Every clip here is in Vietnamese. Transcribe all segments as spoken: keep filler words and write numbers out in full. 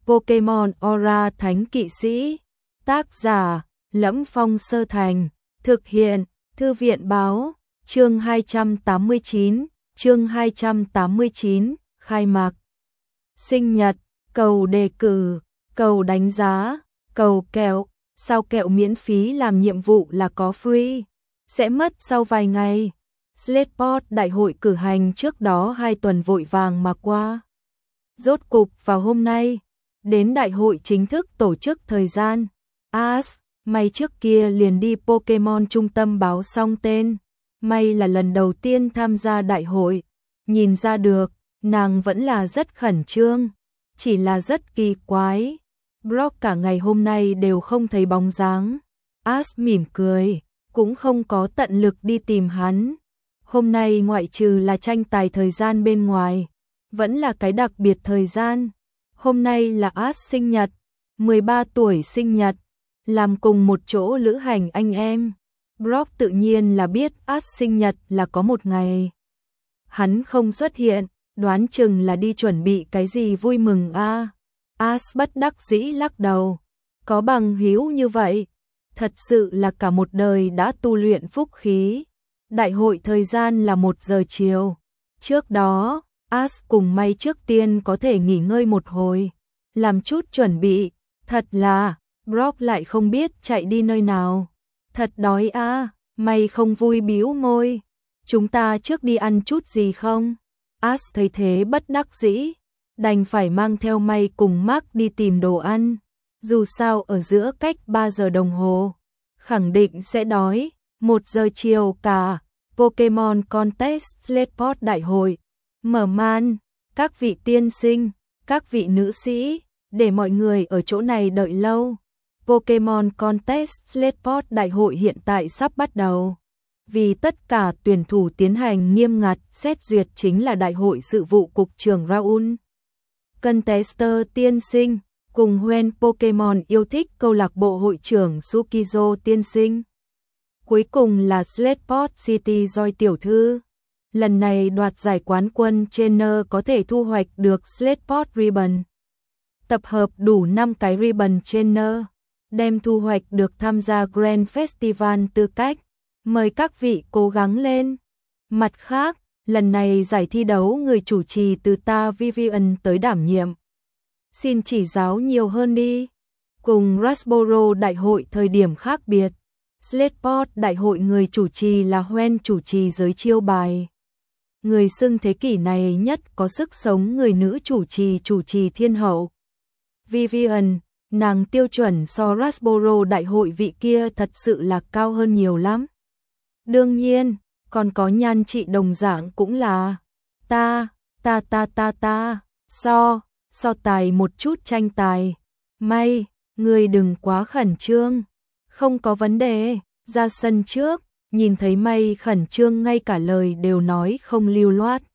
Pokemon Aura Thánh Kỵ Sĩ. Tác giả: Lẫm Phong Sơ Thành. Thực hiện: Thư viện Báo. Chương hai trăm tám mươi chín, chương hai trăm tám mươi chín, khai mạc. Sinh nhật, cầu đề cử, cầu đánh giá, cầu kẹo, sao kẹo miễn phí làm nhiệm vụ là có free, sẽ mất sau vài ngày. Slateport đại hội cử hành trước đó hai tuần vội vàng mà qua. Rốt cục vào hôm nay, đến đại hội chính thức tổ chức thời gian. Ash, may trước kia liền đi Pokemon trung tâm báo xong tên. May là lần đầu tiên tham gia đại hội. Nhìn ra được, nàng vẫn là rất khẩn trương. Chỉ là rất kỳ quái. Brock cả ngày hôm nay đều không thấy bóng dáng. Ash mỉm cười, cũng không có tận lực đi tìm hắn. Hôm nay ngoại trừ là tranh tài thời gian bên ngoài, vẫn là cái đặc biệt thời gian. Hôm nay là Ash sinh nhật, mười ba tuổi sinh nhật, làm cùng một chỗ lữ hành anh em. Brock tự nhiên là biết Ash sinh nhật là có một ngày. Hắn không xuất hiện, đoán chừng là đi chuẩn bị cái gì vui mừng a. À. Ash bất đắc dĩ lắc đầu. Có bằng hữu như vậy, thật sự là cả một đời đã tu luyện phúc khí. Đại hội thời gian là một giờ chiều. Trước đó, Ash cùng May trước tiên có thể nghỉ ngơi một hồi, làm chút chuẩn bị. Thật là, Brock lại không biết chạy đi nơi nào. Thật đói a. À, May không vui bĩu môi. Chúng ta trước đi ăn chút gì không? Ash thấy thế bất đắc dĩ, đành phải mang theo May cùng Mark đi tìm đồ ăn. Dù sao ở giữa cách ba giờ đồng hồ, khẳng định sẽ đói. Một giờ chiều cả, Pokemon Contest Slateport đại hội. Mở màn, các vị tiên sinh, các vị nữ sĩ, để mọi người ở chỗ này đợi lâu. Pokemon Contest Slateport đại hội hiện tại sắp bắt đầu. Vì tất cả tuyển thủ tiến hành nghiêm ngặt xét duyệt chính là đại hội sự vụ cục trưởng Raoul. Contester tiên sinh, cùng Hoenn Pokemon yêu thích câu lạc bộ hội trưởng Sukizo tiên sinh. Cuối cùng là Slateport City Joy tiểu thư. Lần này đoạt giải quán quân trainer có thể thu hoạch được Slateport Ribbon. Tập hợp đủ năm cái Ribbon trainer, đem thu hoạch được tham gia Grand Festival tư cách. Mời các vị cố gắng lên. Mặt khác, lần này giải thi đấu người chủ trì từ ta Vivian tới đảm nhiệm. Xin chỉ giáo nhiều hơn đi. Cùng Rustboro đại hội thời điểm khác biệt, Slateport đại hội người chủ trì là Hoenn chủ trì giới chiêu bài. Người xưng thế kỷ này nhất có sức sống người nữ chủ trì chủ trì thiên hậu. Vivian, nàng tiêu chuẩn so Rustboro đại hội vị kia thật sự là cao hơn nhiều lắm. Đương nhiên, còn có nhan trị đồng dạng cũng là ta, ta ta ta ta, so, so tài một chút tranh tài. May, người đừng quá khẩn trương. Không có vấn đề, ra sân trước, nhìn thấy May khẩn trương ngay cả lời đều nói không lưu loát.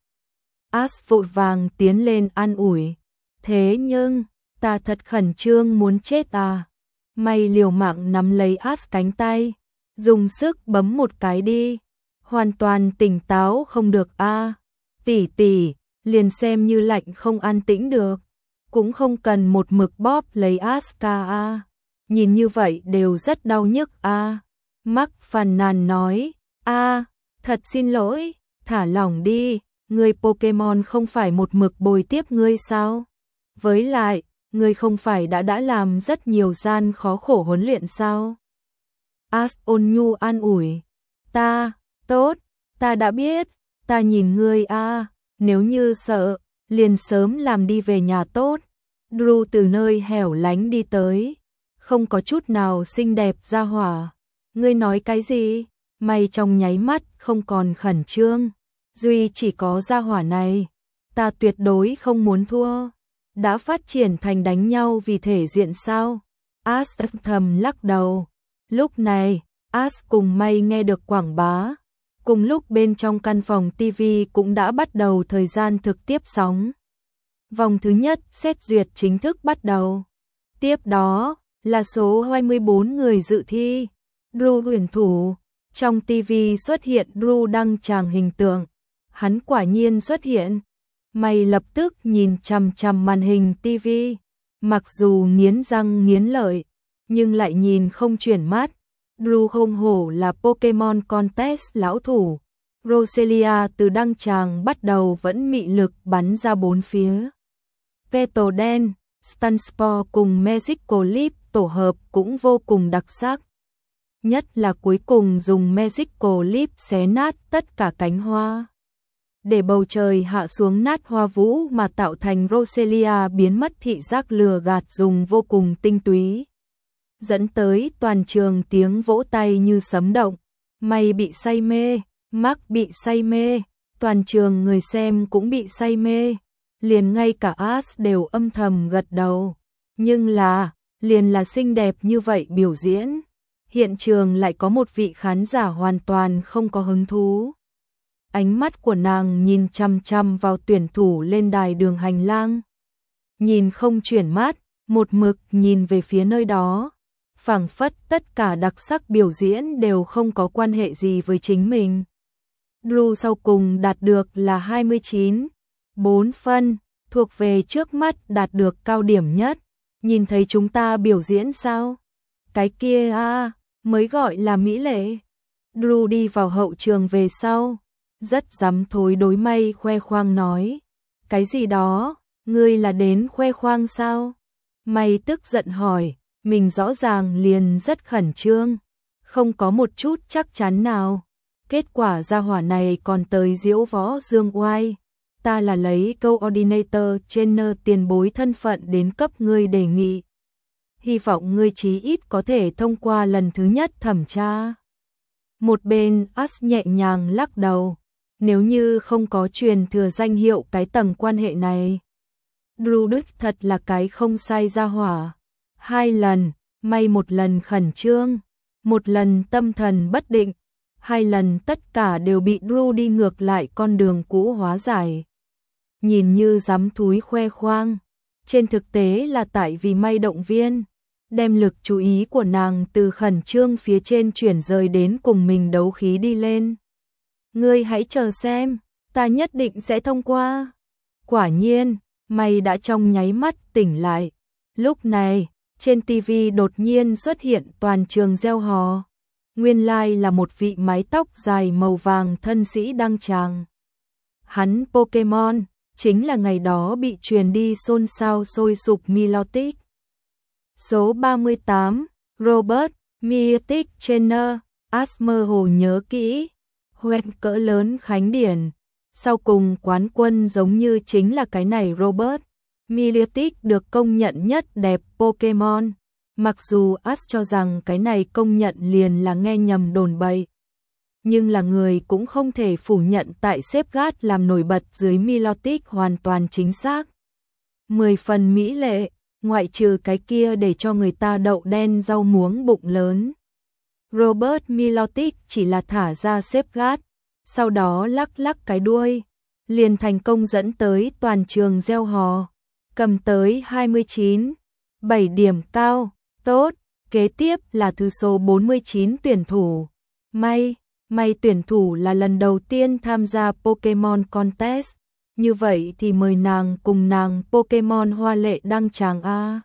Ash vội vàng tiến lên an ủi. Thế nhưng, ta thật khẩn trương muốn chết à. May liều mạng nắm lấy Ash cánh tay, dùng sức bấm một cái đi. Hoàn toàn tỉnh táo không được a. À. Tỷ tỷ, liền xem như lạnh không an tĩnh được, cũng không cần một mực bóp lấy Ash ca a. À. Nhìn như vậy đều rất đau nhức a. À. Mark phàn nàn nói, a, à, thật xin lỗi, thả lỏng đi, người Pokemon không phải một mực bồi tiếp ngươi sao? Với lại, ngươi không phải đã đã làm rất nhiều gian khó khổ huấn luyện sao? Ash ôn nhu an ủi, ta, tốt, ta đã biết, ta nhìn ngươi a, à, nếu như sợ, liền sớm làm đi về nhà tốt. Drew từ nơi hẻo lánh đi tới, không có chút nào xinh đẹp ra hỏa. Ngươi nói cái gì? May trong nháy mắt không còn khẩn trương. Duy chỉ có ra hỏa này, ta tuyệt đối không muốn thua. Đã phát triển thành đánh nhau vì thể diện sao? Ash thầm lắc đầu. Lúc này, Ash cùng May nghe được quảng bá. Cùng lúc bên trong căn phòng ti vi cũng đã bắt đầu thời gian thực tiếp sóng. Vòng thứ nhất xét duyệt chính thức bắt đầu. Tiếp đó là số hai mươi bốn người dự thi. Drew tuyển thủ. Trong ti vi xuất hiện Drew đăng tràng hình tượng. Hắn quả nhiên xuất hiện. May lập tức nhìn chằm chằm màn hình ti vi. Mặc dù nghiến răng nghiến lợi, nhưng lại nhìn không chuyển mắt. Drew không hổ là Pokemon Contest lão thủ. Roselia từ đăng tràng bắt đầu vẫn mị lực bắn ra bốn phía. Petal đen, Stunspore cùng Magical Leap tổ hợp cũng vô cùng đặc sắc. Nhất là cuối cùng dùng Magical Leap xé nát tất cả cánh hoa, để bầu trời hạ xuống nát hoa vũ mà tạo thành Roselia biến mất thị giác lừa gạt dùng vô cùng tinh túy, dẫn tới toàn trường tiếng vỗ tay như sấm động. Mày bị say mê, Mark bị say mê, toàn trường người xem cũng bị say mê, liền ngay cả Ash đều âm thầm gật đầu. Nhưng là, liền là xinh đẹp như vậy biểu diễn, hiện trường lại có một vị khán giả hoàn toàn không có hứng thú. Ánh mắt của nàng nhìn chăm chăm vào tuyển thủ lên đài đường hành lang, nhìn không chuyển mắt, một mực nhìn về phía nơi đó, phảng phất tất cả đặc sắc biểu diễn đều không có quan hệ gì với chính mình. Drew sau cùng đạt được là hai mươi chín phẩy bốn phân, thuộc về trước mắt đạt được cao điểm nhất. Nhìn thấy chúng ta biểu diễn sao? Cái kia à, mới gọi là mỹ lệ. Drew đi vào hậu trường về sau, rất dám thối đối May khoe khoang nói. Cái gì đó, ngươi là đến khoe khoang sao? May tức giận hỏi, mình rõ ràng liền rất khẩn trương, không có một chút chắc chắn nào. Kết quả ra hỏa này còn tới diễu võ dương oai. Ta là lấy coordinator trainer tiền bối thân phận đến cấp ngươi đề nghị. Hy vọng ngươi chí ít có thể thông qua lần thứ nhất thẩm tra. Một bên Ash nhẹ nhàng lắc đầu. Nếu như không có truyền thừa danh hiệu cái tầng quan hệ này, Drew Đức thật là cái không sai ra hỏa. Hai lần, May một lần khẩn trương, một lần tâm thần bất định, hai lần tất cả đều bị Drew đi ngược lại con đường cũ hóa giải. Nhìn như dám thúi khoe khoang, trên thực tế là tại vì May động viên, đem lực chú ý của nàng từ khẩn trương phía trên chuyển rời đến cùng mình đấu khí đi lên. Ngươi hãy chờ xem, ta nhất định sẽ thông qua. Quả nhiên, May đã trong nháy mắt tỉnh lại. Lúc này, trên ti vi đột nhiên xuất hiện toàn trường reo hò. Nguyên lai là một vị mái tóc dài màu vàng thân sĩ đăng tràng. Hắn Pokemon, chính là ngày đó bị truyền đi xôn xao sôi sục Milotic. Số ba mươi tám, Robert, Milotic Trainer, Ash mơ hồ nhớ kỹ. Hoẹt cỡ lớn khánh điển. Sau cùng quán quân giống như chính là cái này Robert. Milotic được công nhận nhất đẹp Pokemon. Mặc dù Ash cho rằng cái này công nhận liền là nghe nhầm đồn bậy, nhưng là người cũng không thể phủ nhận tại xếp gát làm nổi bật dưới Milotic hoàn toàn chính xác. Mười phần mỹ lệ, ngoại trừ cái kia để cho người ta đậu đen rau muống bụng lớn. Robert Milotic chỉ là thả ra xếp gát, sau đó lắc lắc cái đuôi, liền thành công dẫn tới toàn trường reo hò, cầm tới hai mươi chín phẩy bảy điểm cao, tốt, kế tiếp là thứ số bốn mươi chín tuyển thủ. May, May tuyển thủ là lần đầu tiên tham gia Pokemon Contest, như vậy thì mời nàng cùng nàng Pokemon hoa lệ đăng tràng A.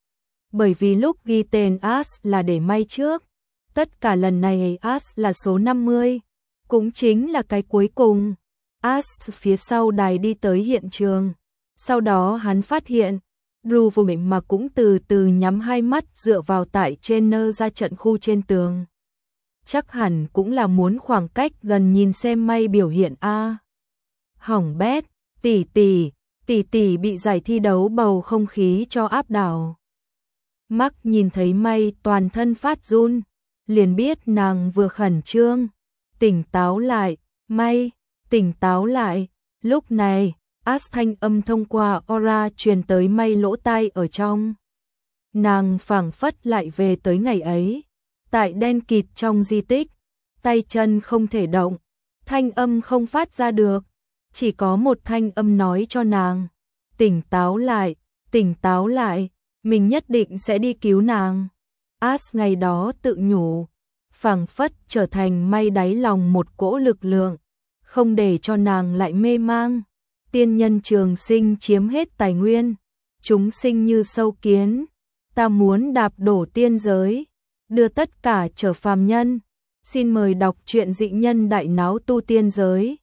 Bởi vì lúc ghi tên Ash là để May trước, tất cả lần này Ash là số năm mươi, cũng chính là cái cuối cùng. Ash phía sau đài đi tới hiện trường, sau đó hắn phát hiện, Drew vô mệnh mà cũng từ từ nhắm hai mắt dựa vào tại trainer ra trận khu trên tường. Chắc hẳn cũng là muốn khoảng cách gần nhìn xem May biểu hiện a. Hỏng bét, tỷ tỷ, tỷ tỷ bị giải thi đấu bầu không khí cho áp đảo. Mark nhìn thấy May toàn thân phát run, liền biết nàng vừa khẩn trương. Tỉnh táo lại, May, tỉnh táo lại. Lúc này, Ash thanh âm thông qua aura truyền tới May lỗ tai ở trong. Nàng phảng phất lại về tới ngày ấy, tại đen kịt trong di tích, tay chân không thể động, thanh âm không phát ra được, chỉ có một thanh âm nói cho nàng, tỉnh táo lại, tỉnh táo lại, mình nhất định sẽ đi cứu nàng. Ash ngày đó tự nhủ, phảng phất trở thành May đáy lòng một cỗ lực lượng, không để cho nàng lại mê mang. Tiên nhân trường sinh chiếm hết tài nguyên, chúng sinh như sâu kiến, ta muốn đạp đổ tiên giới, đưa tất cả trở phàm nhân. Xin mời đọc truyện Dị Nhân Đại Náo Tu Tiên Giới.